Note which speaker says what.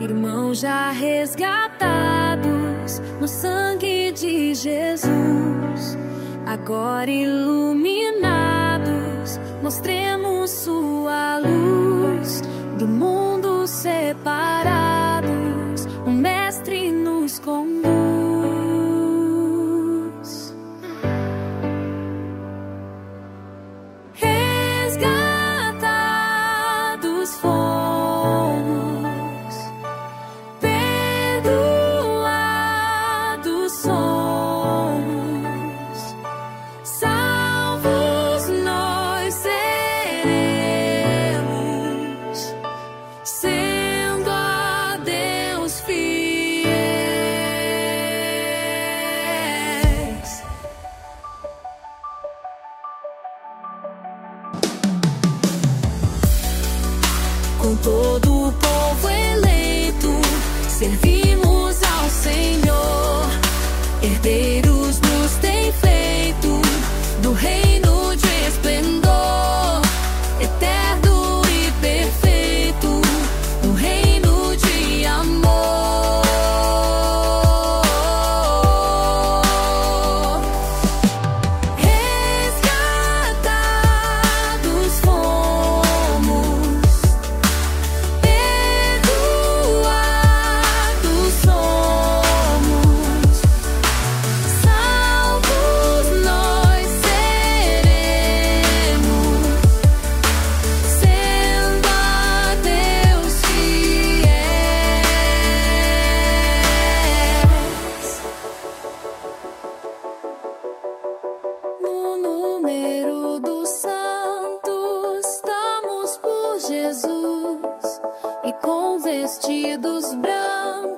Speaker 1: irmãos já resgatados no sangue de Jesus, agora iluminados, mostremos sua luz. Do mundo separados, o Mestre nos conduz. Resgatados fomos, perdoados somos, salvos nós seremos, sendo a Deus fiéis. Com todo o povo eleito, servimos ao Senhor. Herdeiros nos tem feito do reino de esplendor, eterno e perfeito, no reino de amor. Resgatados fomos, perdoados somos, salvos nós seremos, sendo a Deus fiéis. No número dos santos estamos por Jesus, e com vestidos brancos